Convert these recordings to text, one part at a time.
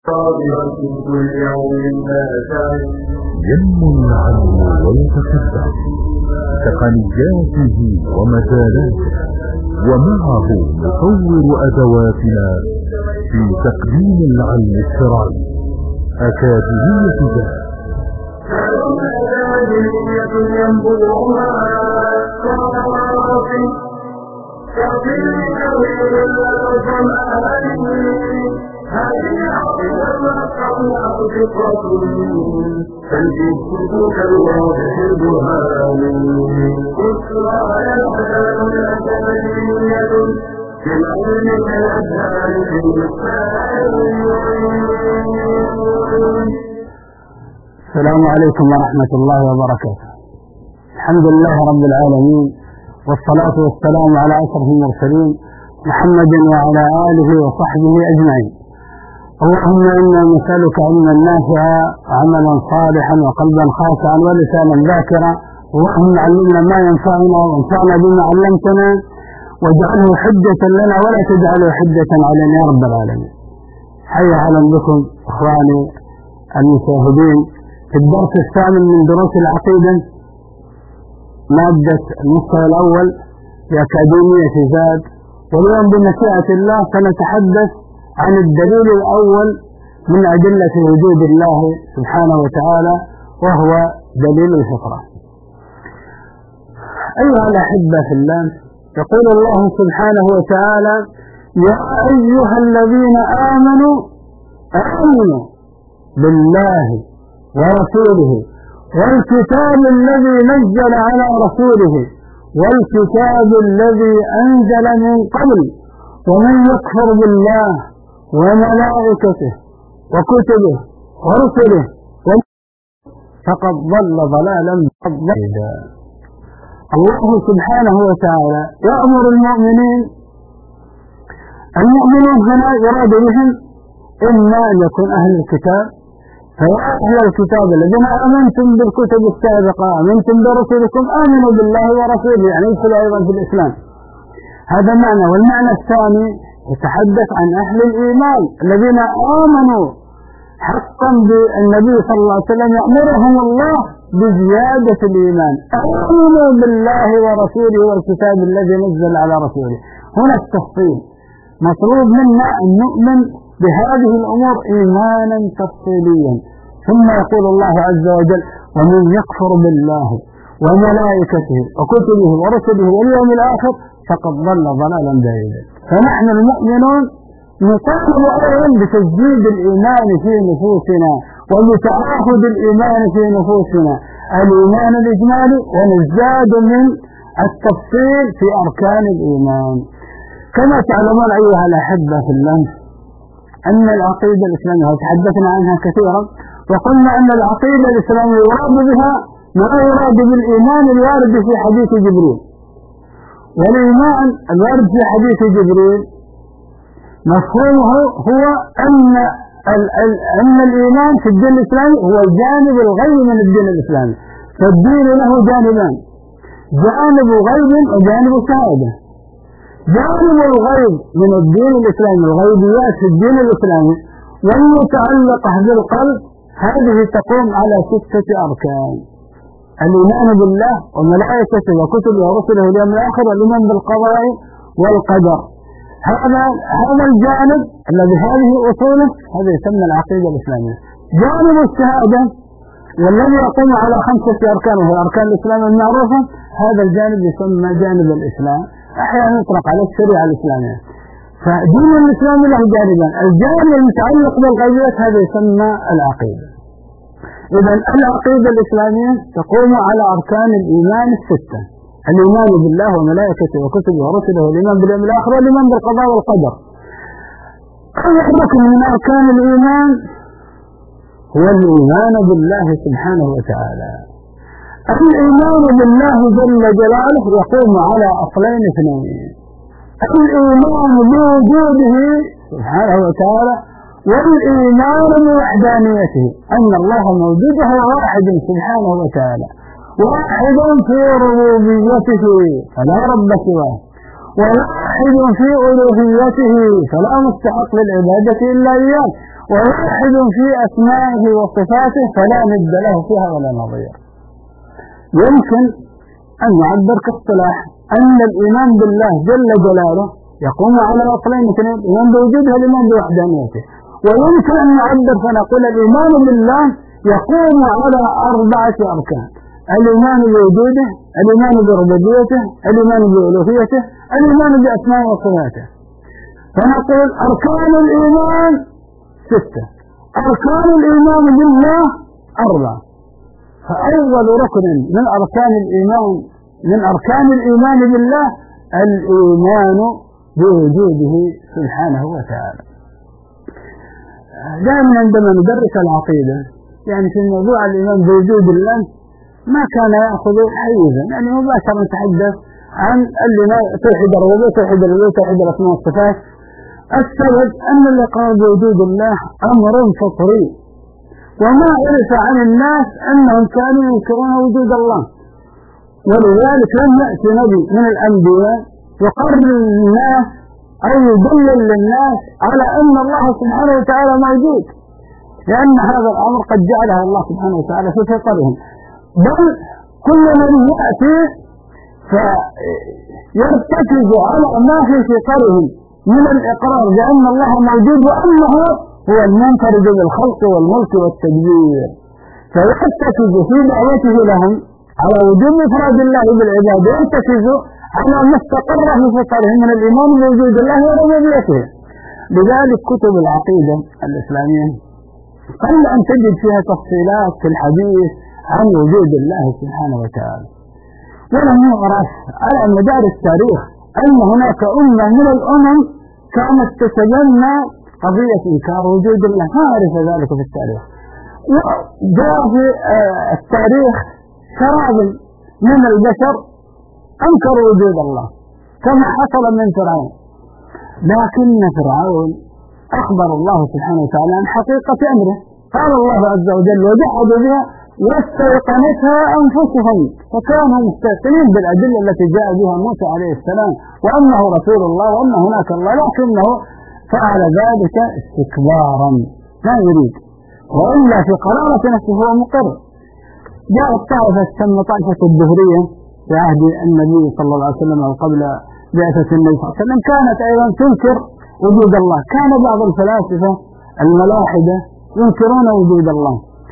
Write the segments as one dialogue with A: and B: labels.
A: ينمو العلم ويتقدم تقنياته ومجالاته، ومعه نطور أدواتنا في تقديم العلم الشرعي. أكاديمية ذات ينبوعها صافي هذه عقيدة الطبيعة فطرة تنجي السلوك الواضح البرهان بشرى الأذان الأكاديمية في العلم كالأذان في المسائل.
B: السلام عليكم ورحمة الله وبركاته. الحمد لله رب العالمين، والصلاة والسلام على أشرف المرسلين محمد وعلى آله وصحبه أجمعين. اللهم إنا نسألك علما نافعا وعملا صالحا وقلبا خاشعا ولسانا ذاكرا. اللهم علمنا ما ينفعنا وانفعنا بما علمتنا، واجعله حجة لنا ولا تجعله حجة علينا يا رب العالمين. حي أهلا بكم إخواني المشاهدين في الدرس الثامن من دروس العقيدة، مادة المستوى الأول لأكاديمية زاد. واليوم بمشيئة الله سنتحدث عن الدليل الأول من أدلة وجود الله سبحانه وتعالى، وهو دليل الفطرة. أيها الأحبة في الله، يقول الله سبحانه وتعالى: يا أيها الذين آمنوا بالله ورسوله والكتاب الذي نزل على رسوله والكتاب الذي أنزل من قبل، ومن يكفر بالله وملائكته وكتبه ورسله فقد ضل ضلالا بعيدا. الله سبحانه وتعالى يأمر المؤمنين هنا يراد بهم إما أن يكون أهل الكتاب، فيا أهل الكتاب الذين آمنتم بالكتب السابقة آمنتم برسلكم آمنوا بالله ورسوله، يعني يدخلوا أيضا في الإسلام. هذا معنى. والمعنى الثاني يتحدث عن أهل الإيمان الذين آمنوا حقا بالنبي صلى الله عليه وسلم، يأمرهم الله بزيادة الإيمان: آمنوا بالله ورسوله والكتاب الذي نزل على رسوله. هنا التفصيل، مطلوب منا أن نؤمن بهذه الأمور إيمانا تفصيليا. ثم يقول الله عز وجل: ومن يكفر بالله وملائكته وكتبه ورسله واليوم الآخر فقد ضل ضلالا بعيدا. فنحن المؤمنون نطالب أيضا بتجديد الإيمان في نفوسنا وبتعاهد الإيمان في نفوسنا، الإيمان الإجمالي، ونزداد من التفصيل في أركان الإيمان. كما تعلمون أيها الأحبة في الله أن العقيدة الإسلامية وتحدثنا عنها كثيرا، وقلنا أن العقيدة الإسلامية يراد بها ما يراد بالإيمان الوارد في حديث جبريل. والإيمان الوارد في حديث جبريل مفهومه هو أن الإيمان في الدين الإسلامي هو الجانب الغيبي من الدين الإسلامي. فالدين له جانبان: جانب غيب وجانب شهادة. جانب الغيب من الدين الإسلامي، الغيبيات في الدين الإسلامي والمتعلقة بالقلب، هذه تقوم على 6 أركان: الإيمان بالله وملائكته وكتبه ورسله واليوم الآخر، والإيمان بالقضاء والقدر. هذا الجانب الذي هذه أصوله، هذا يسمى العقيدة الإسلامية. جانب الشهادة والذي يقوم على 5 أركان، وهي أركان الإسلام المعروفة، هذا الجانب يسمى جانب الإسلام، أحيانا يطلق على الشريعة الإسلامية. فدين الإسلام له جانبان: الجانب المتعلق بالغيبيات هذا يسمى العقيدة. إذا العقيدة الإسلامية تقوم على أركان الإيمان 6: الإيمان بالله وملائكته وكتبه ورسله والإيمان باليوم الآخر والإيمان بالقضاء والقدر. أول ركن من أركان الإيمان هو الإيمان بالله سبحانه وتعالى. الإيمان بالله جل جلاله يقوم على أصلين 2: الإيمان بوجوده سبحانه وتعالى، والإيمان بوحدانيته، أن الله موجود وهو واحد سبحانه وتعالى، واحد في ربوبيته فلا رب سواه، وواحد في ألوهيته فلا مستحق للعبادة إلا إياه، وواحد في أسمائه وصفاته فلا ند له فيها ولا نظير. يمكن أن يعبر كاصطلاح أن الإيمان بالله جل جلاله يقوم على أصلين اثنين: الإيمان بوجوده والإيمان بوحدانيته. ويمكن أن نعبر فنقول الإيمان بالله يقوم على 4 أركان: الإيمان بوجوده، الإيمان بربوبيته، الإيمان بألوهيته، الإيمان بأسماء وصفاته. فنقول أركان الإيمان 6، أركان الإيمان بالله 4. فأول ركن من أركان الإيمان بالله الإيمان بوجوده سبحانه وتعالى. دائما عندما ندرس العقيدة يعني في موضوع الإيمان بوجود الله ما كان يأخذ حيزا، يعني مباشرة نتحدث عن توحيد الربوبية، توحيد الألوهية، توحيد الأسماء والصفات. السبب أن الإقرار بوجود الله أمر فطري، وما عرف عن الناس أنهم كانوا ينكرون وجود الله، ولذلك لم يأتي نبي من الأنبياء يقرر للناس أو يدلل للناس على أن الله سبحانه وتعالى موجود، لأن هذا الأمر قد جعله الله سبحانه وتعالى في فطرهم. بل كل من يأتي فيرتكز على ما في فطرهم من الإقرار بأن الله موجود وأنه هو المنفرد بالخلق والملك والتدبير، فيرتكز في دعوته لهم على وجود إفراد الله بالعباد، ويرتكز على ما استقر في فطرهم من الإيمان بوجود الله وربوبيته. لذلك كتب العقيدة الإسلامية قل أن تجد فيها تفصيلات في الحديث عن وجود الله سبحانه وتعالى. ولم يعرف على مدار التاريخ أن هناك أمة من الأمم كانت تتبنى قضية إنكار وجود الله، ما عرف ذلك في التاريخ. وجاء في التاريخ شراب من البشر أنكروا وجود الله كما حصل من فرعون، لكن فرعون أخبر الله سبحانه وتعالى عن حقيقة أمره. قال الله عز وجل: وجحدوا بها واستيقنتها أنفسهم فكانوا مستيقنين بالأدلة التي جاء بها موسى عليه السلام وأنه رسول الله وأن هناك الله، لكنه فعل ذلك استكبارا لا يريد، وإلا في قرارة نفسه هو مقر. جاءت طائفة تسمى طائفة الدهرية في عهد النبي صلى الله عليه وسلم أو قبل بعثة النبي صلى الله عليه وسلم، كانت أيضا تنكر وجود الله. كان بعض الفلاسفة الملاحدة ينكرون وجود الله.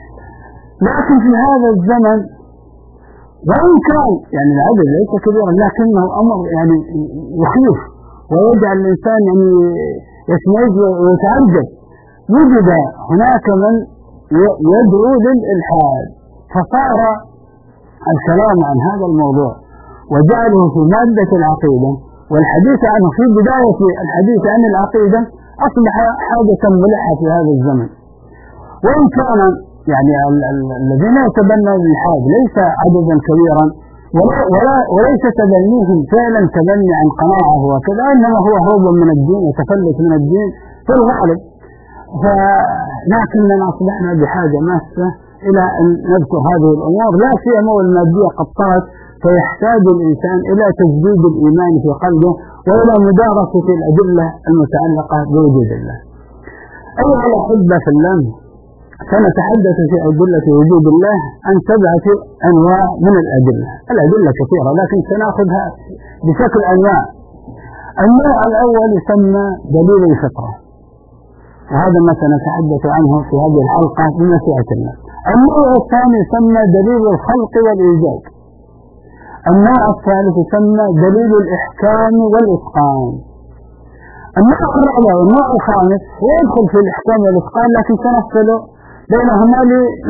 B: لكن في هذا الزمن وإن كان يعني العدد ليس كبيرا لكنه أمر يعني يخيف ويجعل الإنسان يعني يشمئز ويتعجب، وجد هناك من يدعو للإلحاد، فصار الكلام عن هذا الموضوع وجعله في مادة العقيدة والحديث عنه في بداية الحديث عن العقيدة أصبح حاجة ملحة في هذا الزمن. وإن كان يعني الذين يتبنون الإلحاد ليس عددا كبيرا وليس تبنيهم فعلا تبني عن قناعة وكذا، إنما هو هروب من الدين وتفلت من الدين في الغالب. لكننا أصبحنا بحاجة ماسة إلى أن نذكر هذه الأمور، لا سيما والمادية قد طغت، فيحتاج الإنسان إلى تجديد الإيمان في قلبه وإلى مدارسة الأدلة المتعلقة بوجود الله. أيها الأحبة في الله، سنتحدث في أدلة وجود الله عن 7 أنواع من الأدلة. الأدلة كثيرة لكن سنأخذها بشكل أنواع. النوع الأول يسمى دليل الفطرة، وهذا ما سنتحدث عنه في هذه الحلقة بمشيئة الله. النوع الثاني يسمى دليل الخلق والإيجاد. النوع الثالث يسمى دليل الإحكام والإتقان. النوع الرابع والنوع الخامس يدخل في الإحكام والإتقان لكن سنفصل بينهما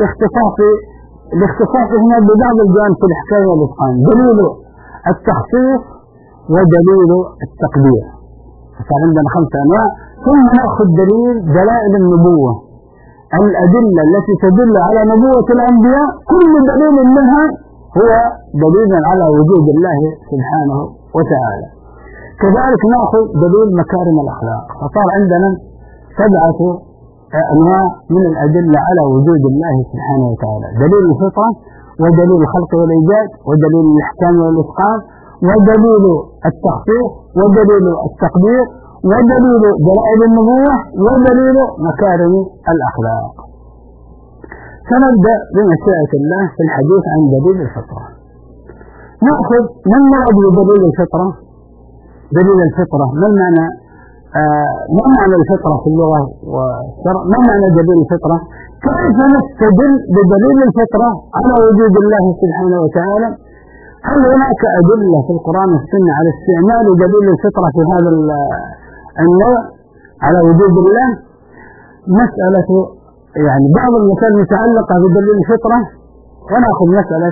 B: لاختصاصهما ببعض الجوانب في الإحكام والإتقان: دليل التخصيص ودليل التقدير. فصار عندنا 5 أنواع. ثم نأخذ دلائل النبوة، الأدلة التي تدل على نبوة الأنبياء، كل دليل منها هو دليل على وجود الله سبحانه وتعالى. كذلك نأخذ دليل مكارم الأخلاق، فصار عندنا 7 أنواع من الأدلة على وجود الله سبحانه وتعالى: دليل الفطرة، ودليل الخلق والإيجاد، ودليل الإحكام والإتقان، ودليل التخصيص، ودليل التقدير، ودليل دلائل النبوة ودليل مكارم الأخلاق. سنبدأ بمشيئة الله في الحديث عن دليل الفطرة. نأخذ ما المراد بدليل الفطرة؟ دليل الفطرة ما المعنى؟ ما معنى الفطرة في اللغة والشرع؟ ما معنى دليل الفطرة؟ كيف نستدل بدليل الفطرة على وجود الله سبحانه وتعالى؟ هل هناك أدلة في القرآن والسنة على استعمال دليل الفطرة في هذا النوع على وجود الله؟ مسألة يعني بعض المسائل متعلقة بدليل الفطرة، ونأخذ مسألة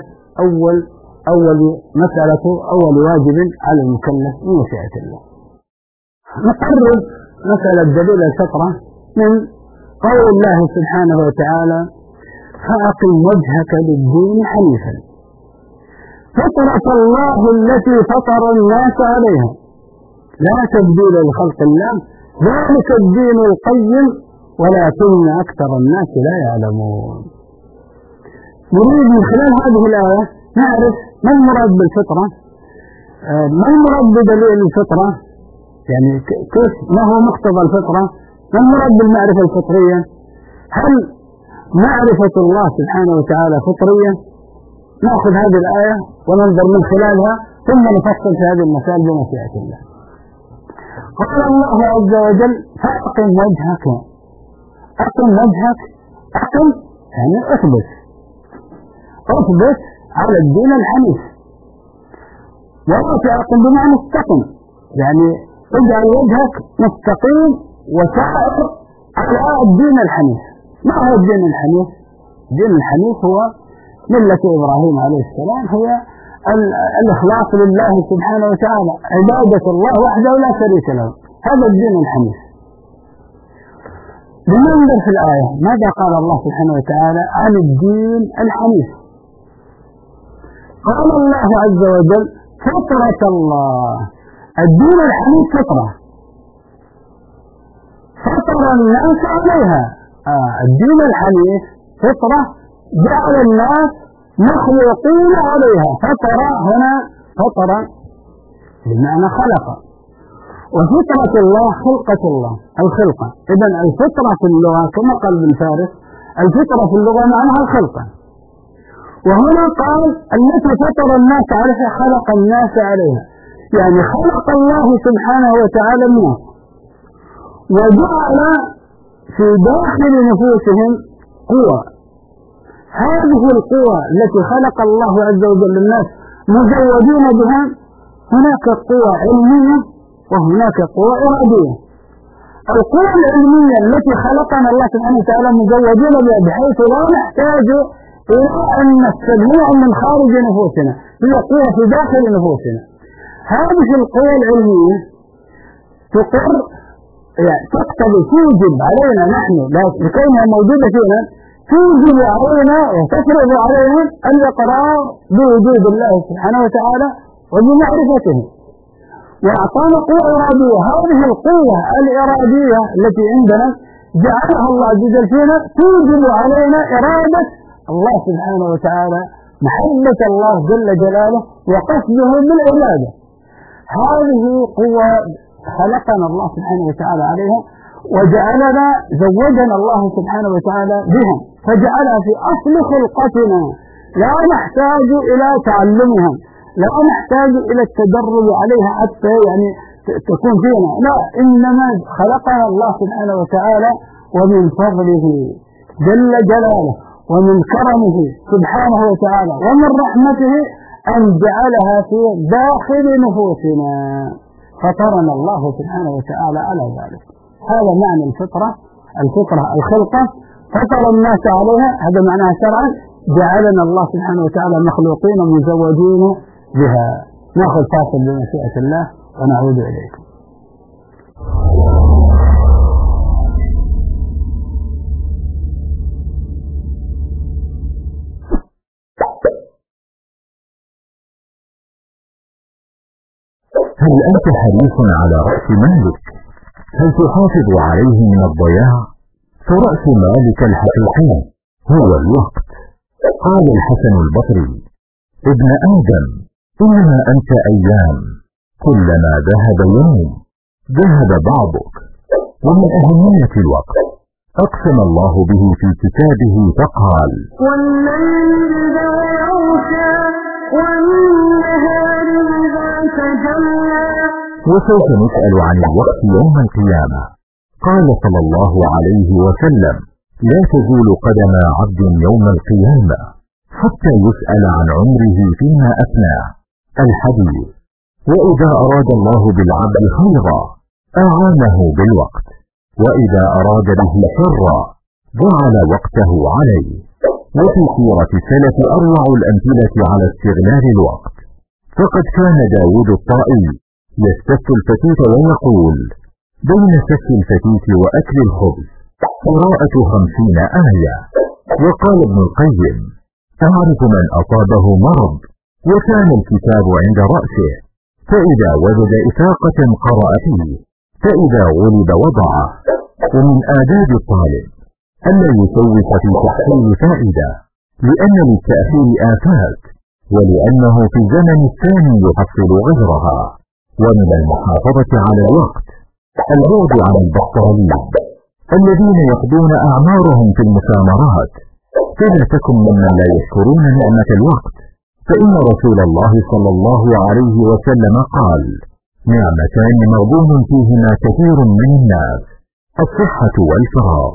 B: أول واجب على المكلف من مشيئة الله. نقرب مسألة دليل الفطرة من قول الله سبحانه وتعالى: فأقم وجهك للدين حنيفا فطرة الله التي فطر الناس عليها لا تبديل لخلق الله ذلك الدين القيم ولكن أكثر الناس لا يعلمون. نريد من خلال هذه الآية نعرف ما المراد بالفطرة، ما المراد بدليل الفطرة، يعني كيف ما هو مقتضى الفطرة، ما المراد بالمعرفة الفطرية، هل معرفة الله سبحانه وتعالى فطرية؟ نأخذ هذه الآية وننظر من خلالها ثم نفصل في هذه المسائل بمشيئة الله. قال الله عز وجل: فأقم وجهك. أقم وجهك، أقم يعني أثبت على الدين الحنيف. وأقم بمعنى استقم، يعني اجعل وجهك مستقيم وسائر على الدين الحنيف. ما هو الدين الحنيف؟ الدين الحنيف هو ملة إبراهيم عليه السلام، هي الإخلاص لله سبحانه وتعالى، عبادة الله وحده لا شريك له، هذا الدين الحنيف. لننظر في الآية ماذا قال الله سبحانه وتعالى عن الدين الحنيف. قال الله عز وجل: فطرة الله. الدين الحنيف فطرة فطر الناس عليها. الدين الحنيف فطرة جعل الناس مخلوقين عليها. فطر هنا فطر بمعنى خلق، وفطرة الله خلقة الله، الخلقة. إذن الفطرة في اللغة كما قال ابن فارس، الفطرة في اللغة معناها الخلقة. وهنا قال: التي فطر الناس عليها، خلق الناس عليها، يعني خلق الله سبحانه وتعالى الناس وجعل في داخل نفوسهم قوة. هذه القوة التي خلق الله عز وجل الناس مزودين بها، هناك قوة علمية وهناك قوة إرادية. القوة العلمية التي خلقنا الله سبحانه وتعالى مزودين بها بحيث لا نحتاج إلى أن نستدعيها من خارج نفوسنا، هي قوة في داخل نفوسنا. هذه القوة العلمية تقر يعني تقتضي توجب علينا نحن لكونها موجودة فينا، توجب علينا وتفرض علينا الإقرار بوجود الله سبحانه وتعالى وبمعرفته. وأعطانا قوة إرادية، هذه القوة الإرادية التي عندنا جعلها الله عز وجل فينا توجب علينا إرادة الله سبحانه وتعالى، محبة الله جل جلاله وقصده بالعبادة. هذه قوة خلقنا الله سبحانه وتعالى عليها وجعلنا زوجنا الله سبحانه وتعالى بها، فجعلها في أصل خلقتنا، لا نحتاج إلى تعلمها، لا نحتاج إلى التدرب عليها حتى يعني تكون فينا، لا، إنما خلقنا الله سبحانه وتعالى ومن فضله جل جلاله ومن كرمه سبحانه وتعالى ومن رحمته أن جعلها في داخل نفوسنا، فطرنا الله سبحانه وتعالى على ذلك. هذا معنى الفطرة الخلقة، فطر الناس عليها، هذا معناها شرعا، جعلنا الله سبحانه وتعالى مخلوقين مزوجين بها. نأخذ فاصل بمشيئة الله ونعود إليكم.
C: هل أنت حريص على رأس مالك؟ هل تحافظ عليه من الضياع؟ فرأس مالك الحقيقي هو الوقت. قال الحسن البصري: ابن آدم، إنما أنت أيام، كلما ذهب يوم ذهب بعضك. ومن أهمية الوقت أقسم الله به في كتابه فقال:
A: والليل إذا يغشى والنهار إذا تجلى.
C: وسوف نسأل عن الوقت يوم القيامة. قال صلى الله عليه وسلم: لا تزول قدم عبد يوم القيامة حتى يسأل عن عمره فيما أفناه. الحديث: وإذا أراد الله بالعبد خيرا أعانه بالوقت، وإذا أراد به شرا جعل وقته عليه. وفي سيرة السلف أروع الأمثلة على استغلال الوقت، فقد كان داود الطائي يستف الفتيت ويقول: بين سف الفتيت وأكل الخبز قراءة 50 آية. وقال ابن القيم: أعرف من أصابه مرض وكان الكتاب عند رأسه، فإذا وجد إفاقة قرأ فيه، فإذا غلب وضعه. ومن آداب الطالب ألا يسوف في تحصيل فائدة، لأن للتأخير آفات، ولأنه في الزمن الثاني يحصل غيرها. ومن المحافظة على الوقت البعد عن البطالين الذين يقضون أعمارهم في المسامرات، فلا تكن ممن لا يشكرون نعمة الوقت، فإن رسول الله صلى الله عليه وسلم قال: نعمتان مغبون فيهما كثير من الناس، الصحة والفراغ.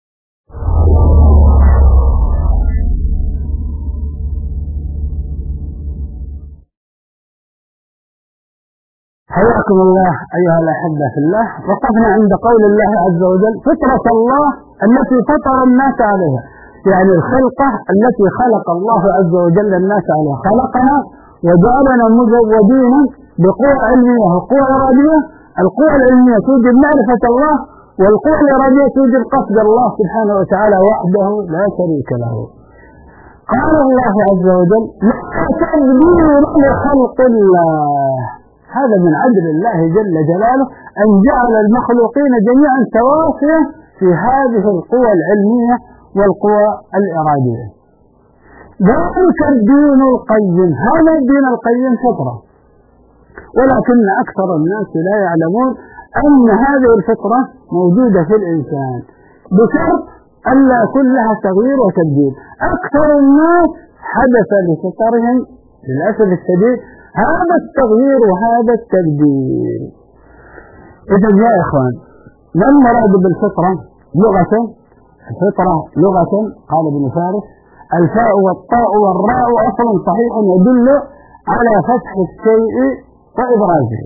B: حياكم الله أيها الأحبة في الله. وقفنا عند قول الله عز وجل: فطرة الله التي فطر الناس عليها، يعني الخلقة التي خلق الله عز وجل الناس عليها. خلقنا وجعلنا مزودين بقوة علمية وقوة إرادية. القوة العلمية توجب معرفة الله، والقوة الإرادية توجب قصد الله سبحانه وتعالى وحده لا شريك له. قال الله عز وجل: لا تبديل لخلق الله. هذا من عدل الله جل جلاله أن جعل المخلوقين جميعا سواسية في هذه القوى العلمية والقوى الإرادية. ذلك الدين القيم. هذا الدين القيم فطرة، ولكن أكثر الناس لا يعلمون أن هذه الفطرة موجودة في الإنسان، بشرط ألا يكون لها تغيير وتبديل. أكثر الناس حدث لفطرهم للأسف الشديد هذا التغيير وهذا التبديل. إذا يا إخوان، ما المراد بالفطرة لغة؟ الفطرة لغة قال ابن فارس: الفاء والطاء والراء أصل صحيح يدل على فتح الشيء وإبرازه،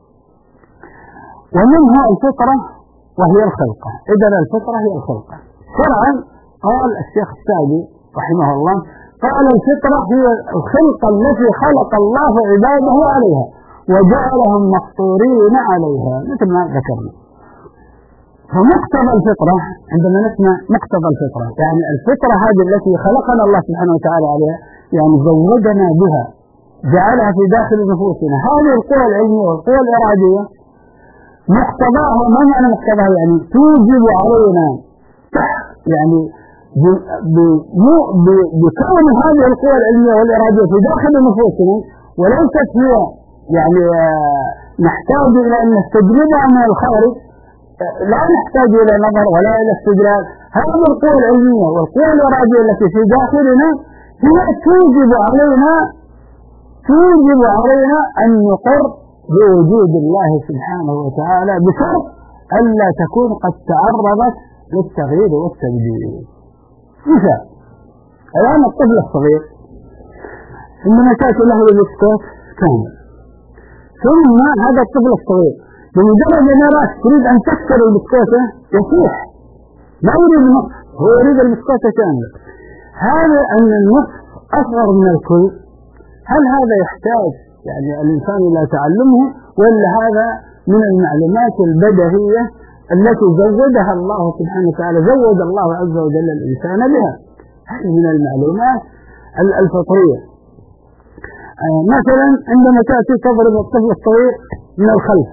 B: ومنها الفطرة وهي الخلقة. إذا الفطرة هي الخلقة. شرعا قال الشيخ السعدي رحمه الله: قال الفطرة هي الخلقة التي خلق الله عباده عليها وجعلهم مفطورين عليها، مثل ما ذكرنا. فمقتضى الفطرة، عندما نسمع مقتضى الفطرة يعني الفطرة هذه التي خلقنا الله سبحانه وتعالى عليها، يعني زودنا بها، جعلها في داخل نفوسنا هذه القوى العلمية والقوى الإرادية. مقتضاها، ما معنى مقتضاها؟ يعني توجب علينا، يعني بكون هذه القوى العلمية والإرادية في داخل نفوسنا، وليست هي يعني نحتاج إلى أن نستجلبها من الخارج، لا نحتاج إلى نظر ولا إلى استدلال. هذه القوى العلمية والقوى الإرادية التي في داخلنا هي توجب علينا أن نقر بوجود الله سبحانه وتعالى، بشرط ألا تكون قد تعرضت للتغيير والتبديل. مثال: الآن الطفل الصغير عندما تأتي له البسكوت كامل، ثم هذا الطفل الصغير بمجرد أن يراك تريد أن تكسر البسكوت يصيح، لا يريد نصف، هو يريد البسكوت كامل. هذا أن النصف أصغر من الكل، هل هذا يحتاج يعني الإنسان إلى تعلمه، ولا هذا من المعلومات البديهية التي زودها الله سبحانه وتعالى، زود الله عز وجل الإنسان بها؟ هذه من المعلومات الفطرية. مثلا عندما تأتي تضرب الطفل الصغير من الخلف،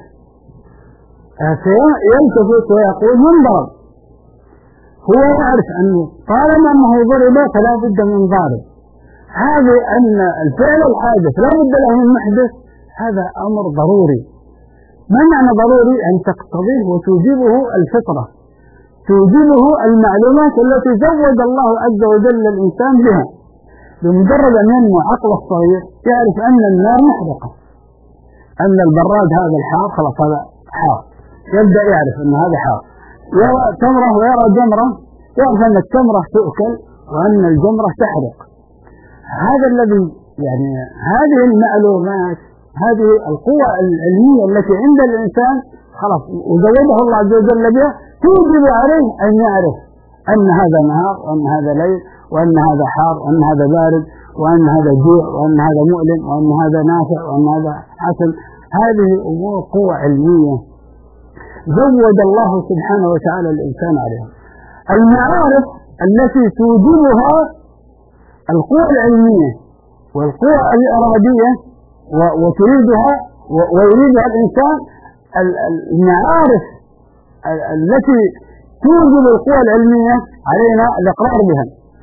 B: يلتفت ويقول ينضرب، هو يعرف أنه طالما أنه ضرب فلا بد من ضارب. هذا أن الفعل الحادث لا بد له من محدث، هذا أمر ضروري. ما معنى ضروري؟ أن تقتضيه وتوجبه الفطرة، توجبه المعلومات التي زود الله عز وجل الإنسان بها. بمجرد أن ينمو عقله الصغير يعرف أن النار محرقة، أن البراد هذا الحار خلاص هذا حار، يبدأ يعرف أن هذا حار. يرى تمرة ويرى جمرة يعرف أن التمرة تؤكل وأن الجمرة تحرق. هذا الذي يعني هذه المعلومات، هذه القوة العلمية التي عند الإنسان خلاص وزوده الله عز وجل بها، توجب عليه أن يعرف أن هذا نهار وأن هذا ليل وأن هذا حار وأن هذا بارد وأن هذا جوع وأن هذا مؤلم وأن هذا نافع وأن هذا حسن. هذه أمور قوة علمية زود الله سبحانه وتعالى الإنسان عليها. المعارف التي توجبها القوة العلمية والقوة الإرادية وتريدها ويريدها الإنسان، المعارف التي توجب القوة العلمية علينا الإقرار بها،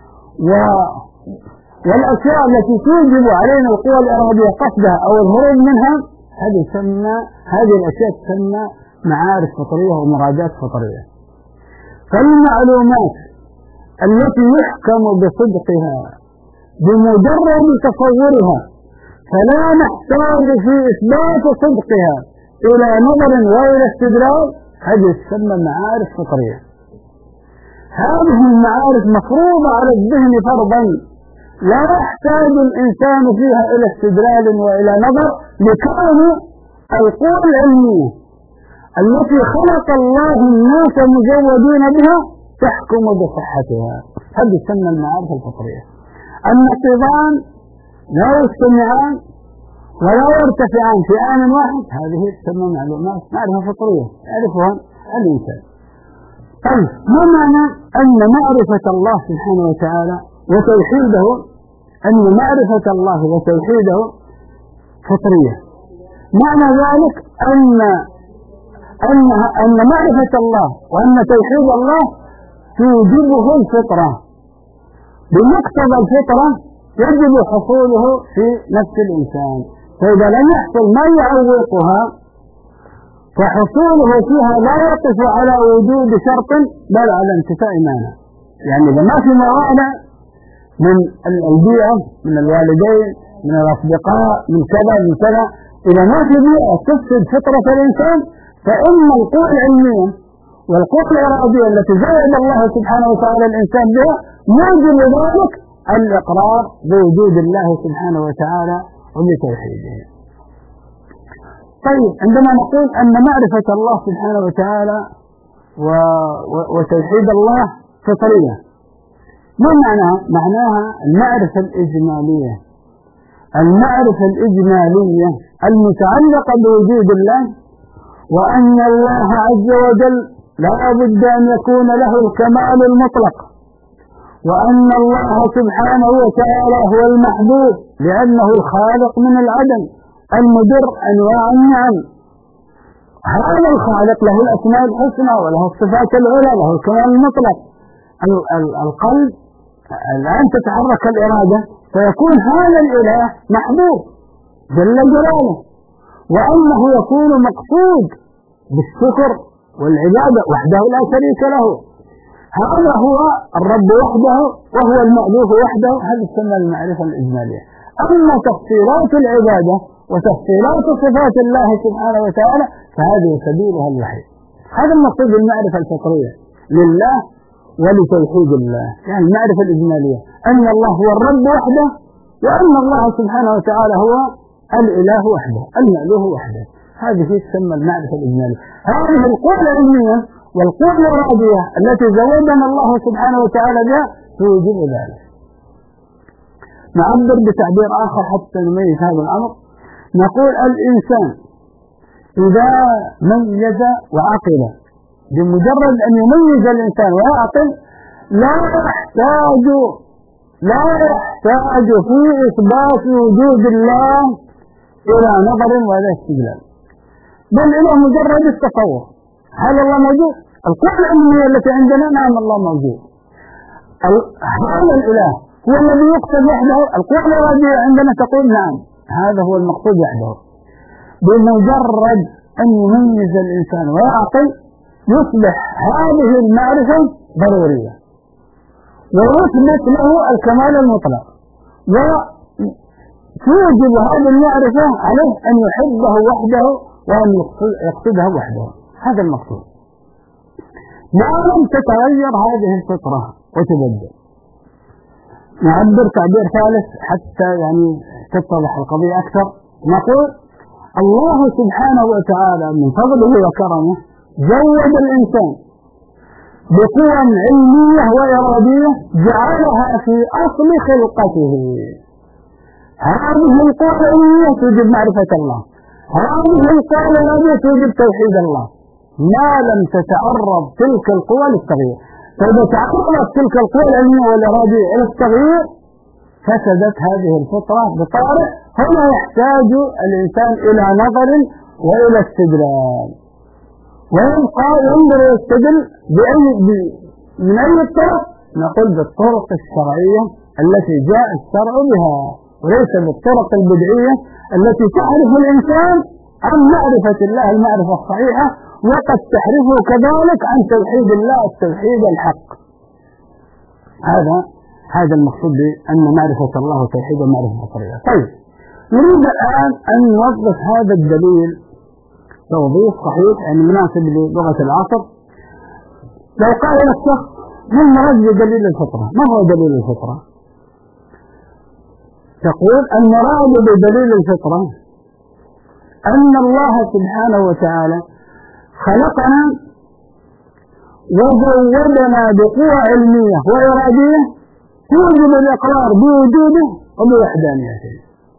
B: والأشياء التي توجب علينا القوة الإرادية قصدها أو الهروب منها، هذه الأشياء تسمى معارف فطرية ومرادات فطرية. فالمعلومات التي يحكم بصدقها بمجرد تصورها فلا نحتاج في إثبات صدقها إلى نظر وإلى استدلال، هذه تسمى معارف فطرية. هذه المعارف مفروضة على الذهن فرضا، لا يحتاج الإنسان فيها إلى استدلال وإلى نظر، لكون القوة العلمية التي خلق الله الناس مجودين بها تحكم بصحتها. هذه تسمى المعارف الفطرية. النقيضان لا يجتمعان ولا يرتفعان في آن واحد، هذه تسمى معلومات معرفة فطرية يعرفها الإنسان. طيب ما معنى أن معرفة الله سبحانه وتعالى وتوحيده، أن معرفة الله وتوحيده فطرية؟ معنى ذلك أن معرفة الله وأن توحيد الله توجبه الفطرة، بمقتضى الفطرة يجب حصوله في نفس الإنسان، فإذا لم يحصل ما يعوقها فحصوله فيها لا يقف على وجود شرط بل على انتفاء مانع. يعني إذا ما في موانع من البيئة من الوالدين من الأصدقاء من كذا، إذا ما في بيئة تفسد فطرة الإنسان، فإن القوة العلمية والقوة الإرادية التي زود الله سبحانه وتعالى الإنسان بها يوجب ذلك الإقرار بوجود الله سبحانه وتعالى وبتوحيده. طيب عندما نقول أن معرفة الله سبحانه وتعالى وتوحيد الله فطرية، ما معناها؟ معناها المعرفة الإجمالية، المعرفة الإجمالية المتعلقة بوجود الله، وأن الله عز وجل لا بد أن يكون له الكمال المطلق، وأن الله سبحانه وتعالى هو المحبوب لأنه الخالق من العدم المدر أنواع النعم. هذا الخالق له الأسماء الحسنى وله الصفات العلى، له الكمال المطلق. القلب الآن تتحرك الإرادة فيكون هذا الإله محبوب جل جلاله، وأنه يكون مقصود بالشكر والعبادة وحده لا شريك له. هذا هو الرب وحده وهو المألوف وحده، هذه تسمى المعرفة الإجمالية. أما تفصيلات العبادة وتفصيلات صفات الله سبحانه وتعالى فهذه سبيلها الوحي. هذا المقصود بالمعرفة الفطرية لله ولتوحيد الله، يعني المعرفة الإجمالية أن الله هو الرب وحده، وأن الله سبحانه وتعالى هو الإله وحده المألوه وحده. هذه تسمى المعرفة الإجمالية. هذه القوة العلمية والقوة الإرادية التي زودنا الله سبحانه وتعالى بها توجب ذلك. نعبر بتعبير آخر حتى نميز هذا الأمر، نقول الإنسان إذا ميز وعقل، بمجرد أن يميز الإنسان ويعقل لا يحتاج في إثبات وجود الله إلى نظر ولا استدلال، بل إلى مجرد التصور. هل الله موجود؟ القوة العلمية التي عندنا نعم الله موجود. هذا الإله هو الذي يقصد وحده، القوة الإرادية عندنا تقول نعم هذا هو المقصود وحده. بمجرد أن يميز الإنسان ويعقل يصبح هذه المعرفة ضرورية ويثبت له الكمال المطلق، وتوجب هذه المعرفة عليه أن يحبه وحده وأن يقصده وحده. هذا المقصود. ما لم تتغير هذه الفطرة وتبدل. نعبر تعبير ثالث حتى يعني تتضح القضية أكثر. نقول الله سبحانه وتعالى من فضله وكرمه زود الإنسان بقوى علمية وإرادية جعلها في أصل خلقته. هذه القوى العلمية توجب معرفة الله، هذه القوى الإرادية توجب توحيد الله، ما لم تتعرض تلك القوى للتغيير. فإذا تعرضت تلك القوى العلمية والإرادية إلى التغيير فسدت هذه الفطرة بطارئ. هنا يحتاج الإنسان إلى نظر وإلى استدلال، ويبقى ينظر ويستدل من أي الطرق؟ نقول بالطرق الشرعية التي جاء الشرع بها، وليس بالطرق البدعية التي تعرف الإنسان عن معرفة الله المعرفة الصحيحة، وقد تحرفه كذلك عن توحيد الله التوحيد الحق. هذا المقصود بأن معرفة الله توحيد ومعرفة بصرية. طيب، نريد الآن أن نوظف هذا الدليل توظيف صحيح يعني مناسب للغة العصر. لو قال الشخص ما المراد بدليل الفطرة؟ ما هو دليل الفطرة؟ تقول المراد بدليل الفطرة أن الله سبحانه وتعالى خلقنا وزودنا بقوة علمية وإرادية توجب الإقرار بوجوده وبوحدانيته.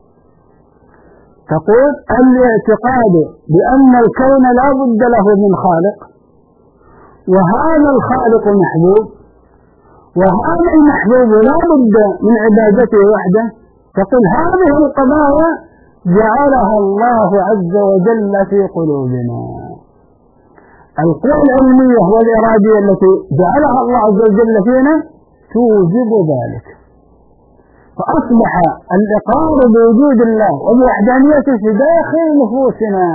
B: تقول الاعتقاد بأن الكون لا بد له من خالق، وهذا الخالق محبوب، وهذا المحبوب لا بد من عبادته وحده. تقول هذه القضايا جعلها الله عز وجل في قلوبنا. القوى العلمية والإرادية التي جعلها الله عز وجل فينا توجب ذلك، فأصبح الإقرار بوجود الله وبوحدانيته في داخل نفوسنا.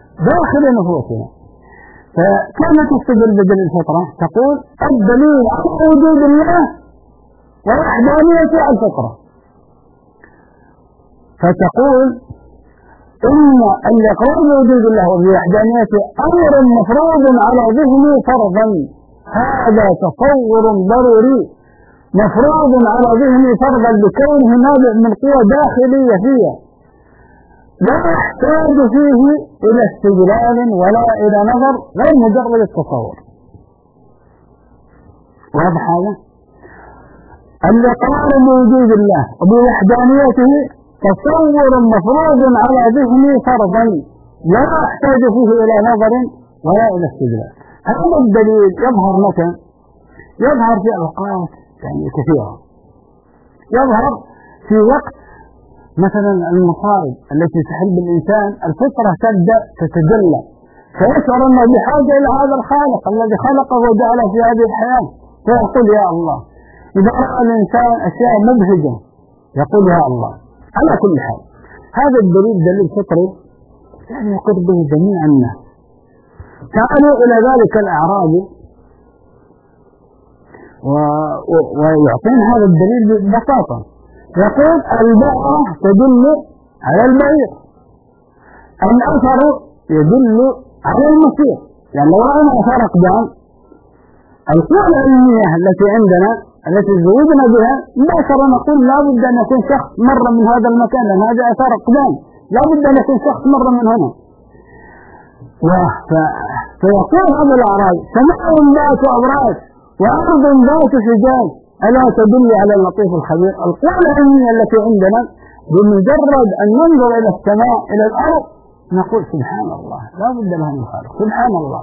B: فكيف تستدل بدليل الفطرة؟ تقول الدليل على وجود الله ووحدانيته الفطرة. فتقول إن الإقرار بوجود الله وبوحدانيته أمر مفروض على ذهني فرضا. هذا تصور ضروري مفروض على ذهني فرضا بكونه نابع من قوة داخلية فيها، لا يحتاج فيه إلى استدلال ولا إلى نظر، غير مجرد التصور. واضح هذا؟ الإقرار بوجود الله وبوحدانيته تصور مفروض على ذهني فرضا لا يحتاج فيه إلى نظر ولا إلى استدلال. هذا الدليل يظهر متى؟ يظهر في أوقات يعني كثيرة. يظهر في وقت مثلا المصائب التي تحل بالإنسان، الفطرة تبدأ تتجلى، فيشعر أنه بحاجة إلى هذا الخالق الذي خلقه وجعله في هذه الحياة، فيقول يا الله. إذا رأى الإنسان أشياء مبهجة يقول يا الله. على كل حال هذا الدليل دليل فطري يعني يقر به جميع الناس. تعالوا إلى ذلك الأعرابي ويعطين هذا الدليل ببساطة. يقول البقرة تدل على البعير، الأثر يدل على المسير. يعني لو رأينا أثار أقدام، القوى العلمية التي عندنا التي زودنا بها مباشرة نقول لا بد أن يكون شخص مر من هذا المكان، لأن هذا أثار أقدام، لا بد أن يكون شخص مر من هنا. فيقول هذا الأعرابي سماء ذات أبراج وأرض ذات حجاز ألا تدل على اللطيف الخبير. القوى العلمية التي عندنا بمجرد أن ننظر إلى السماء إلى الأرض نقول سبحان الله لا بد لها من خالق. سبحان الله.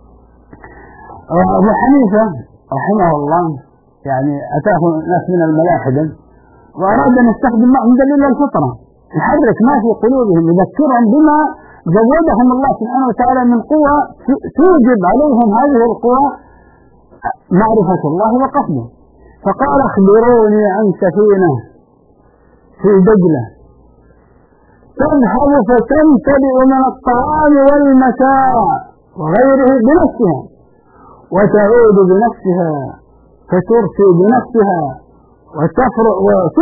B: أبو حنيفة رحمه الله يعني أتاه ناس من الملاحدة وأراد أن يستخدم معهم دليل الفطرة، يحرك ما في قلوبهم، يذكرهم بما زودهم الله سبحانه وتعالى من قوة توجب عليهم هذه القوة معرفة الله وقصده. فقال أخبروني عن سفينة في دجلة تذهب فتمتلئ من الطعام والمتاع وغيره بنفسها، وتعود بنفسها فترسي بنفسها وتفرغ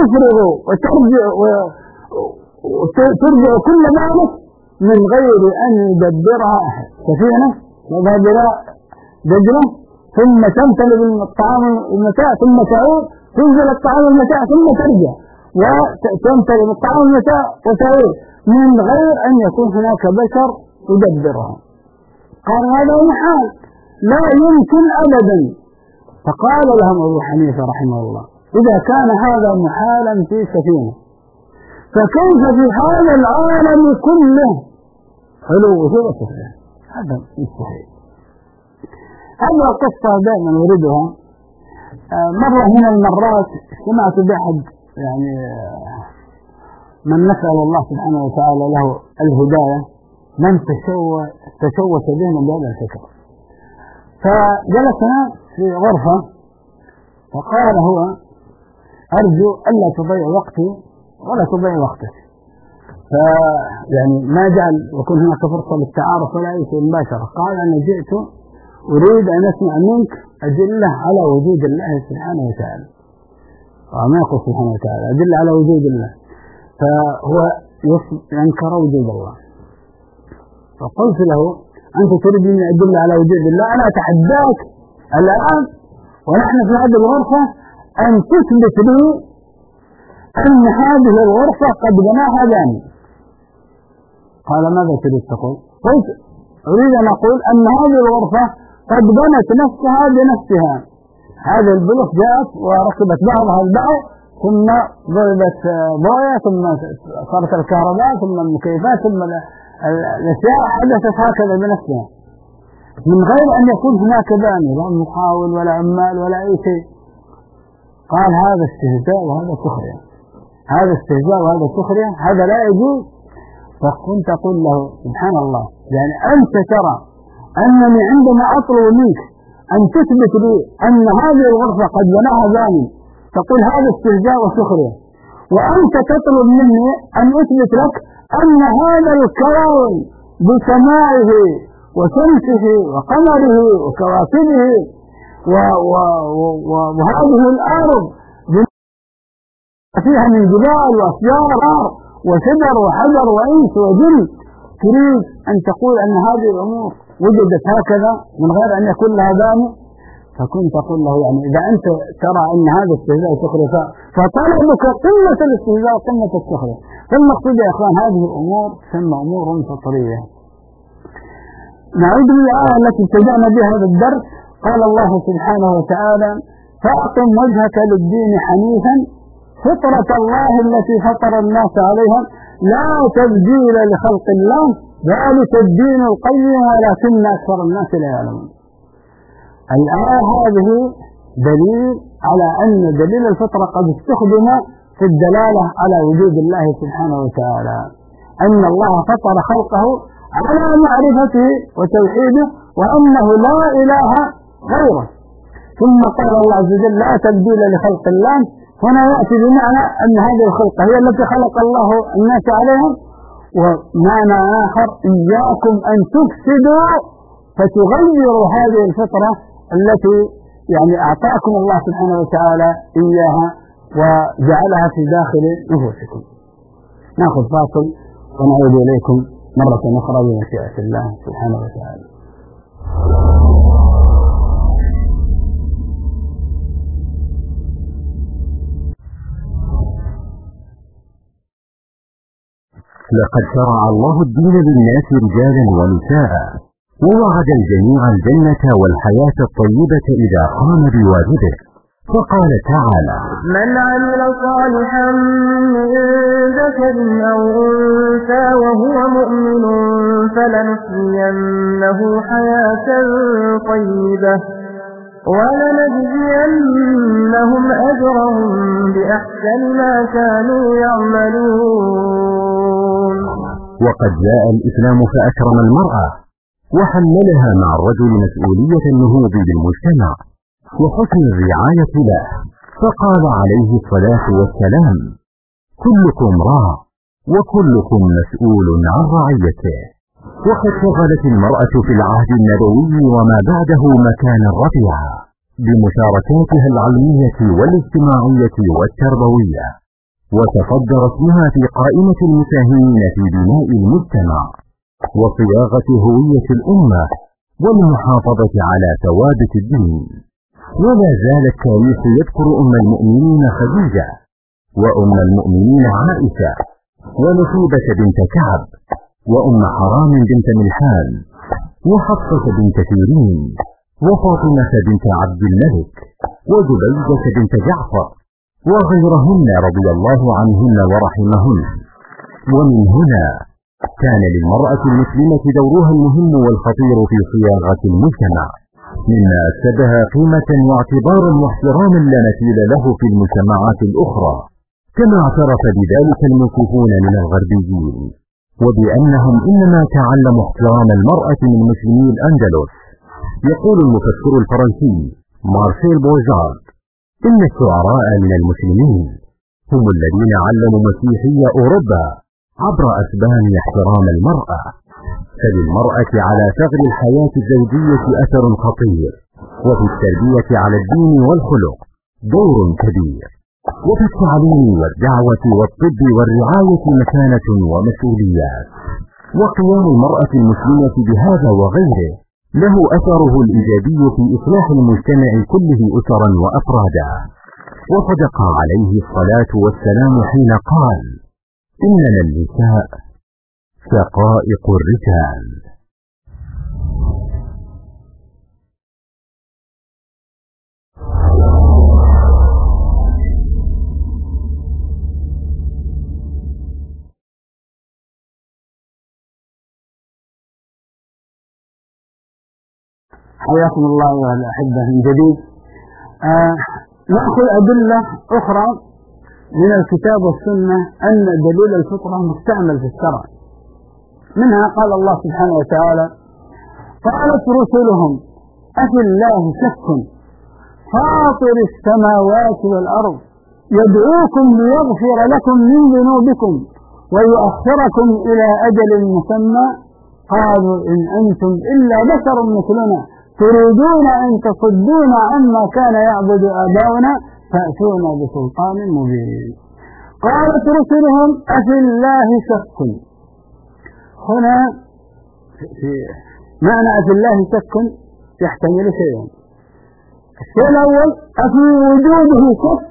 B: وترجع كل ذلك من غير أن يدبرها أحد. سفينة تذهب إلى دجلة ثم تمتلئ بالطعام والمتاع ثم تعود تنزل الطعام والمتاع ثم ترجع وتمتلئ بالطعام والمتاع وتعود من غير أن يكون هناك بشر يدبرها. قال هذا محال لا يمكن أبدا. فقال لهم أبو حنيفة رحمه الله إذا كان هذا محالا في سفينة فكيف في هذا العالم كله علو وسفل؟ هذا مستحيل. هذه القصة دائما أريدها. مرة من المرات سمعت بأحد يعني من نسأل الله سبحانه وتعالى له الهداية من تشوش بهم بهذا الفكر، فجلسنا في غرفة فقال هو أرجو ألا تضيع وقتي ولا تضيع وقتك، فيعني ما جعل وكن هناك فرصة للتعارف ولا أي شيء مباشرة. قال أنا جئت أريد أن أسمع منك أدلة على وجود الله سبحانه وتعالى، وما يقول سبحانه وتعالى أدلة على وجود الله، فهو ينكر وجود الله. فقلت له أنت تريد أن أدل على وجود الله، أنا أتحداك الآن ونحن في هذه الغرفة أن تثبت لي أن هذه الغرفة قد بناها باني. قال ماذا تريد تقول؟ قلت أريد أن أقول أن هذه الغرفة قد بنت نفسها بنفسها. هذه البلوك جاءت وركبت بعضها البعض ثم ضربت بوية ثم صارت الكهرباء ثم المكيفات ثم الأشياء حدثت هكذا بنفسها من غير أن يكون هناك باني لا مقاول ولا عمال ولا أي شيء. قال هذا استهزاء وهذا سخرية، هذا استهزاء وهذا سخرية، هذا لا يجوز. فكنت أقول له سبحان الله، يعني أنت ترى أنني عندما أطلب منك أن تثبت لي أن هذه الغرفة قد بناها باني تقول هذا استهزاء وسخرية، وأنت تطلب مني أن أثبت لك أن هذا الكون بسمائه وشمسه وقمره وكواكبه وهذه الأرض فيها من جبال وأشجار وشجر وحجر وإنس وجن، تريد أن تقول أن هذه الأمور وجدت هكذا من غير أن يكون لها باني؟ فكنت أقول له يعني إذا أنت ترى أن هذا استهزاء سخرية فطلبك قمة الاستهزاء وقمة السخرية. فالمقصود يا إخوان هذه الأمور تسمى أمور فطرية. نعود للآية التي ابتدأنا بها هذا الدرس. قال الله سبحانه وتعالى فأقم وجهك للدين حنيفا فطرة الله التي فطر الناس عليها لا تبديل لخلق الله ذلك الدين القيم ولكن أكثر الناس لا يعلمون. الآية هذه دليل على أن دليل الفطرة قد استخدم في الدلالة على وجود الله سبحانه وتعالى، أن الله فطر خلقه على معرفته وتوحيده وأنه لا إله غيره. ثم قال الله عز وجل لا تبديل لخلق الله، هنا يأتي بمعنى أن هذه الخلقة هي التي خلق الله الناس عليها، ومعنى آخر إياكم أن تفسدوا فتغيروا هذه الفطرة التي يعني أعطاكم الله سبحانه وتعالى إياها وجعلها في داخل نفوسكم. نأخذ فاصل ونعود إليكم مرة أخرى بمشيئة الله سبحانه وتعالى.
C: لقد شرع الله الدين للناس رجالا ونساء، ووعد الجميع الجنة والحياة الطيبة إذا قام بواجبه، فقال تعالى
A: من عمل صالحا من ذكر أو أنثى وهو مؤمن فلنحيينه حياة طيبة ولنجزينهم أجرهم بأحسن ما كانوا يعملون.
C: وقد جاء الإسلام فأكرم المرأة وحملها مع الرجل مسؤولية النهوض بالمجتمع وحسن الرعاية له، فقال عليه الصلاة والسلام كلكم راع وكلكم مسؤول عن رعيته. وقد شغلت المرأة في العهد النبوي وما بعده مكانا رفيعا بمشاركاتها العلمية والاجتماعية والتربوية، وتصدر اسمها في قائمة المساهمين في بناء المجتمع وصياغة هوية الأمة والمحافظة على ثوابت الدين. ولا زال التاريخ يذكر أم المؤمنين خديجة، وأم المؤمنين عائشة، ونصيبة بنت كعب، وأم حرام بنت ملحان، وحفصة بنت سيرين، وفاطمة بنت عبد الملك، وزبيدة بنت جعفر، وغيرهن رضي الله عنهن ورحمهن. ومن هنا كان للمرأة المسلمة دورها المهم والخطير في صياغة المجتمع، مما أكسبها قيمة واعتبارا واحتراما لا مثيل له في المجتمعات الأخرى، كما اعترف بذلك الموقفون من الغربيين، وبأنهم إنما تعلموا احترام المرأة من مسلمي الأندلس. يقول المفكر الفرنسي مارسيل بوجارد إن الشعراء من المسلمين هم الذين علموا مسيحي أوروبا عبر أسبان احترام المرأة، فللمرأة على ثغر الحياة الزوجية أثر خطير، وفي التربية على الدين والخلق دور كبير، وفي التعليم والدعوة والطب والرعاية مكانة ومسؤوليات. وقيام المرأة المسلمة بهذا وغيره له أثره الإيجابي في إصلاح المجتمع كله أسرا وأفرادا. وصدق عليه الصلاة والسلام حين قال: إننا النساء شقائق الرجال.
B: حياكم الله أيها الأحبة من جديد. نأخذ أدلة أخرى من الكتاب والسنة أن دليل الفطرة مستعمل في الشرع. منها قال الله سبحانه وتعالى: قالت رسلهم أفي الله شك فاطر السماوات والأرض يدعوكم ليغفر لكم من ذنوبكم ويؤخركم إلى أجل مسمى قالوا إن أنتم إلا بشر مثلنا تريدون أن تصدونا عما كان يعبد آباؤنا فأتونا بسلطان مبين. قالت رسلهم أفي الله شك. هنا في معنى أفي الله شك يحتمل شيئا. الشيء الأول أفي وجوده شك.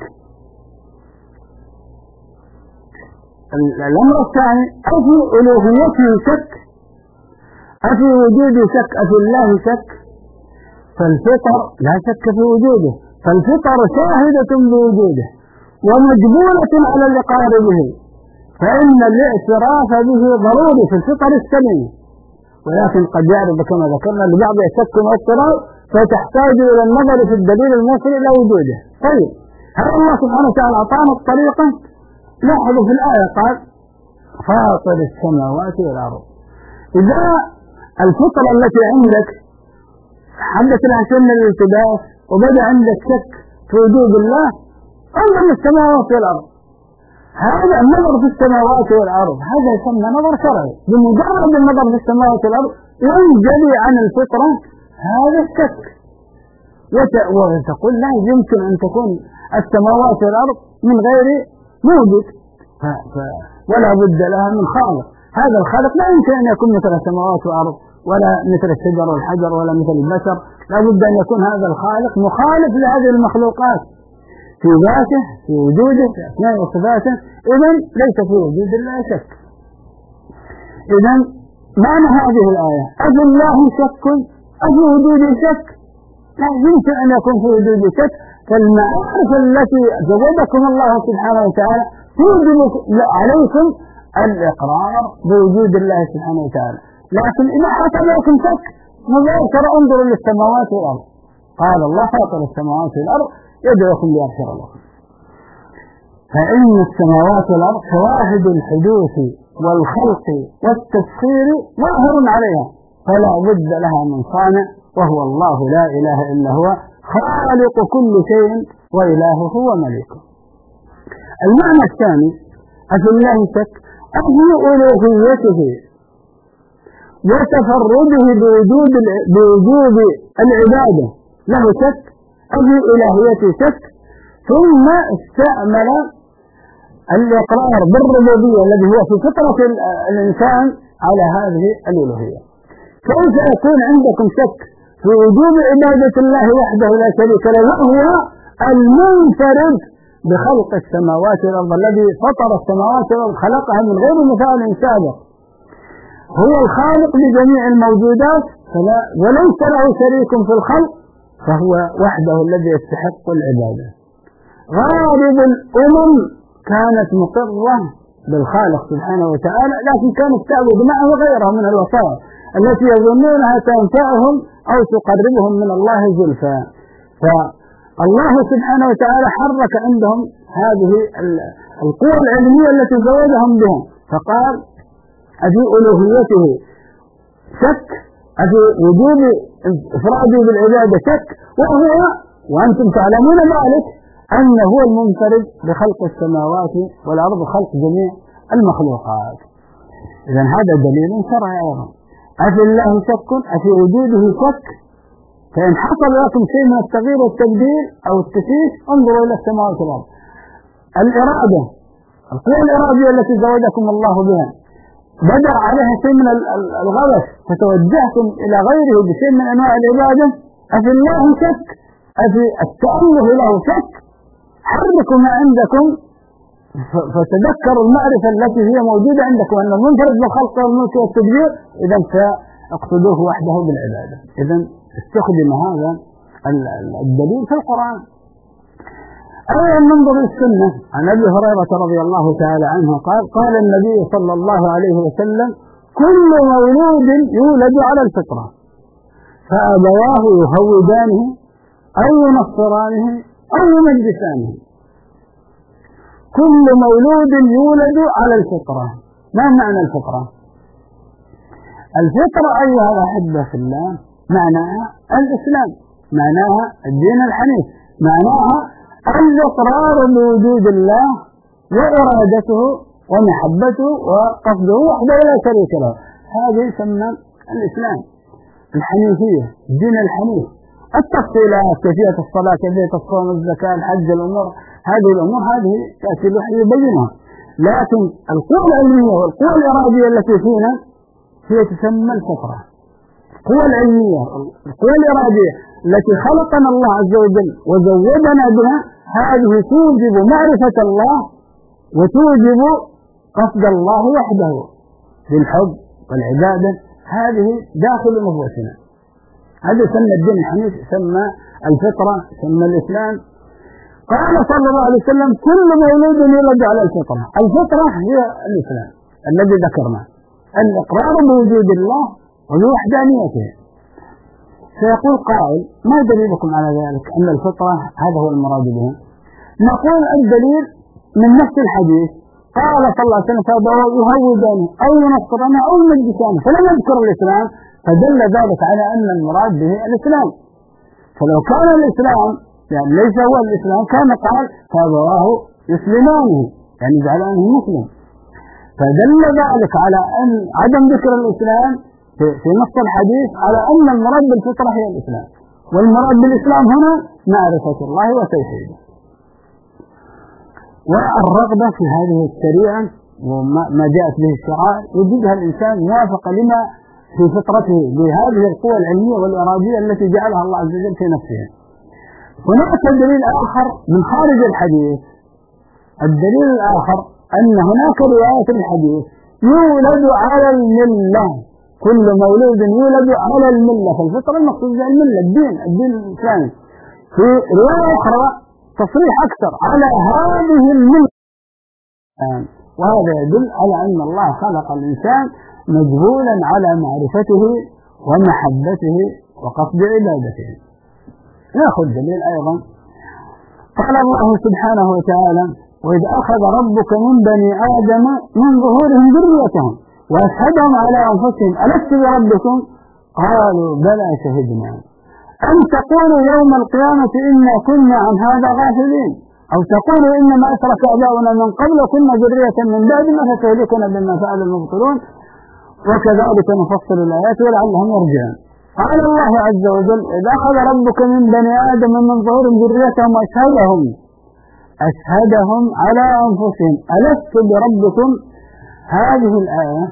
B: الأمر الثاني أفي ألوهيته شك. أفي وجوده شك، أفي الله شك. فالفطر لا شك في وجوده، فالفطر شاهدة بوجوده ومجبولة على الإقرار به، فإن الاعتراف به ضروري في الفطر السليم، ولكن قد يعرض كما ذكرنا لبعض شك واضطراب فتحتاج إلى النظر في الدليل الموصل إلى وجوده. طيب، هذا الله سبحانه وتعالى أعطانا الطريقة. لاحظوا في الآية قال: فاطر السماوات والأرض. إذا الفطرة التي عندك حدث لها سن الالتباس وبدأ عندك شك في وجود الله، انظر للسماوات والأرض. هذا النظر في السماوات والأرض هذا يسمى نظر شرعي. بمجرد النظر في السماوات والأرض ينجلي عن الفطرة هذا الشك، وتقول لا يمكن أن تكون السماوات والأرض من غير موجود، ولا بد لها من خالق. هذا الخالق لا يمكن أن يكون مثل السماوات والأرض ولا مثل الشجر والحجر ولا مثل البشر، لا بد أن يكون هذا الخالق مخالف لهذه المخلوقات في ذاته، في وجوده، في أسماء وصفاته. إذن ليس في وجود الله شك. إذن معنى هذه الآية: أفي الله شك أفي وجوده شك؟ لا يمكن أن يكون في وجوده شك، فالمعارف التي زودكم الله سبحانه وتعالى توجب عليكم الإقرار بوجود الله سبحانه وتعالى. لكن إذا حصل لكم شك مباشرة انظروا للسماوات والأرض. قال الله: فاطر السماوات والأرض يدعوكم ليغفر لكم. فإن السماوات والأرض شواهد الحدوث والخلق والتسخير ظاهر عليها، فلا بد لها من صانع، وهو الله لا إله إلا هو خالق كل شيء وإلهه ومليكه. المعنى الثاني: أفي الله شك أفي ألوهيته وتفرده بوجوب العبادة له شك، أفي إلهيته شك، ثم استعمل الإقرار بالربوبية الذي هو في فطرة الإنسان على هذه الألوهية. كيف يكون عندكم شك في وجوب عبادة الله وحده لا شريك له وهو المنفرد بخلق السماوات والأرض، الذي فطر السماوات والأرض خلقها من غير مثال سابق، هو الخالق لجميع الموجودات وليس له شريك في الخلق، فهو وحده الذي يستحق العبادة. غالب الأمم كانت مقرة بالخالق سبحانه وتعالى، لكن كانت تعبد معه غيره من الوصايا التي يظنونها تنفعهم أو تقربهم من الله زلفى. فالله سبحانه وتعالى حرك عندهم هذه القوى العلمية التي زودهم بها، فقال أفي ألوهيته شك، أفي وجوب إفراده بالعبادة شك، وأنتم تعلمون ذلك أنه هو المنفرد بخلق السماوات والأرض، خلق جميع المخلوقات. إذن هذا دليل شرعي أيضا. أفي الله شك، أفي وجوده شك، فإن حصل لكم شيء من التغيير والتبديل أو التشييش انظروا إلى السماوات والأرض. الإرادة، القوة الإرادية التي زودكم الله بها بدأ عليها شيء من الغبش فتوجهتم إلى غيره بشيء من أنواع العبادة. أفي الله شك، أفي التأله له شك، حركوا ما عندكم فتذكروا المعرفة التي هي موجودة عندكم أن المنفرد بالخلق والملك والتدبير، إذا فاقصدوه وحده بالعبادة. إذا استخدم هذا الدليل في القرآن. أولا ننظر السنة عن أبي هريرة رضي الله تعالى عنه قال: قال النبي صلى الله عليه وسلم: كل مولود يولد على الفطرة فأبواه يهودانه أو ينصرانه أو يمجسانه. كل مولود يولد على الفطرة. ما معنى الفطرة؟ الفطرة أيها الأحبة في الله معناها الإسلام، معناها الدين الحنيف، معناها الإقرار بوجود الله وإرادته ومحبته وقصده وحده لا شريك له. هذا يسمى الإسلام، الحنيفية، الدين الحنيف. التفصيلات كيفية الصلاة، كيفية الصوم، الزكاة، الحج، الأمور، هذه الأمور هذه تأتي الوحي يبينها، لكن القوة العلمية والقوة الإرادية التي فينا هي تسمى الفطرة. القوة العلمية، القوة الإرادية التي خلقنا الله عز وجل وزودنا بها، هذه توجب معرفة الله وتوجب قصد الله وحده بالحب والعبادة، هذه داخل نفوسنا. هذا يسمى الدين الحنيف، يسمى الفطرة، يسمى الإسلام. قال صلى الله عليه وسلم: كل مولود يولد على الفطرة. الفطرة هي الإسلام الذي ذكرنا، الإقرار بوجود الله وبوحدانيته. سيقول قائل: ما دليلكم على ذلك أن الفطرة هذا هو المراد به؟ نقول الدليل من نفس الحديث، قال صلى الله عليه وسلم: فأبواه يهودانه أو ينصرانه أو يمجسانه، فلم يذكر الإسلام، فدل ذلك على أن المراد به الإسلام. فلو كان الإسلام يعني ليس هو الإسلام كان قال: فأبواه يسلمانه، يعني يجعلانه مسلم. فدل ذلك على أن عدم ذكر الإسلام في نص الحديث على أن المراد بالفطرة هي الإسلام، والمراد بالإسلام هنا معرفة الله وتوحيده والرغبة في هذه الشريعة وما جاءت به الشرائع يجدها الإنسان موافقة لما في فطرته بهذه القوى العلمية والإرادية التي جعلها الله عز وجل في نفسه. هناك دليل آخر من خارج الحديث. الدليل الآخر أن هناك رواية الحديث: يولد على الملة، كل مولود يولد على الملة. فالفطرة المقصود بها الملة، الدين الإسلامي. في رواية أخرى تصريح أكثر على هذه الملة، وهذا يدل على أن الله خلق الإنسان مجبولا على معرفته ومحبته وقصد عبادته. نأخذ دليل أيضا، قال الله سبحانه وتعالى: وإذ أخذ ربك من بني آدم من ظهورهم ذريتهم وأشهدهم على أنفسهم ألست بربكم قالوا بلى شهدنا أن تقولوا يوم القيامة إنا كنا عن هذا غافلين أو تقولوا إنما أشرك آباؤنا من قبل وكنا ذرية من بعد ما فتهلكنا بما فعل المبطلون وكذلك نفصل الآيات ولعلهم يرجعون. قال الله عز وجل إذا أخذ ربك من بني آدم من ظهورهم ذريتهم أشهدهم على أنفسهم ألست بربكم. هذه الآية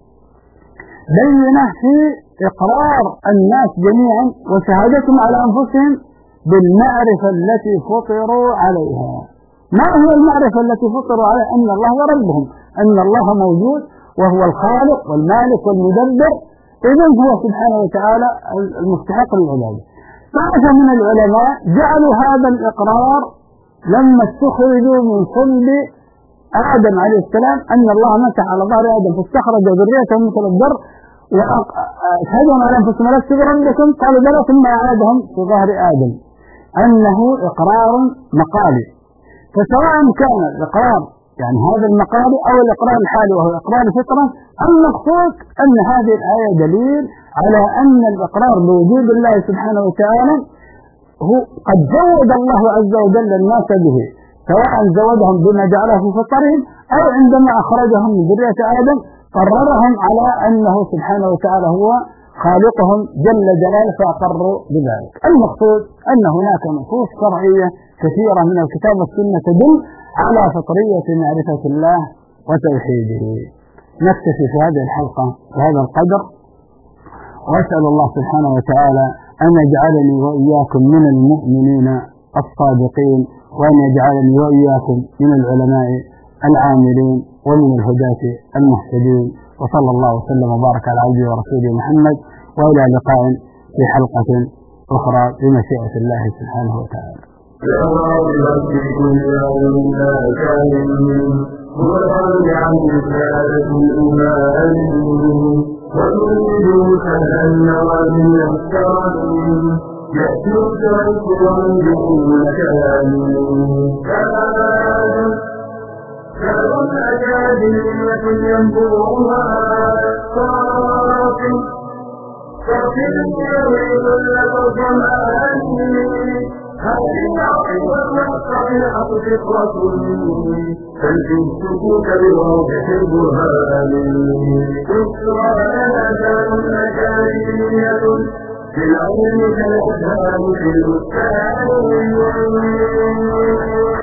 B: بينة في إقرار الناس جميعا وشهادتهم على أنفسهم بالمعرفة التي فطروا عليها. ما هي المعرفة التي فطروا عليها؟ أن الله هو ربهم، أن الله موجود وهو الخالق والمالك والمدبر، إذن هو سبحانه وتعالى المستحق للعبادة. طائفة من العلماء جعلوا هذا الإقرار لما استخرجوا من صلب آدم عليه السلام أن الله مسح على ظهر آدم فاستخرج ذريته مثل الذر وأشهدهم على أنفسهم ألست بربكم قالوا بلى ثم أعادهم في ظهر آدم، أنه إقرار مقالي. فسواء كان الإقرار يعني هذا المقالي أو الإقرار الحالي وهو إقرار فطرة، المقصود أن هذه الآية دليل على أن الإقرار بوجود الله سبحانه وتعالى هو قد زود الله عز وجل الناس به، سواء زودهم بما جعله في فطرهم أو عندما أخرجهم من ذرية آدم قررهم على أنه سبحانه وتعالى هو خالقهم جل جلاله فأقروا بذلك. المقصود أن هناك نصوص شرعية كثيرة من الكتاب والسنة تدل على فطرية معرفة الله وتوحيده. نكتفي في هذه الحلقة بهذا القدر، وأسأل الله سبحانه وتعالى أن يجعلني وإياكم من المؤمنين الصادقين، وأن يجعلني وإياكم من العلماء العاملين ومن الهداة المهتدين. وصلى الله وسلم وبارك على عبده ورسوله محمد، وإلى لقاء في حلقة أخرى بمشيئة الله سبحانه وتعالى.
A: يا رب كل يوم هو الغني عن رسالة الإيمان ويريد سهلا وبالنصران يأتي الشرك بكل مكان كانوا أكاديمية ينبوها صافي يريد لك الظمان هذه العقيدة الصحيحة فطرة تلزم السكوت بواضح البرهان تسرى لنا كان أكاديمية في العلم كالأذهان في البستان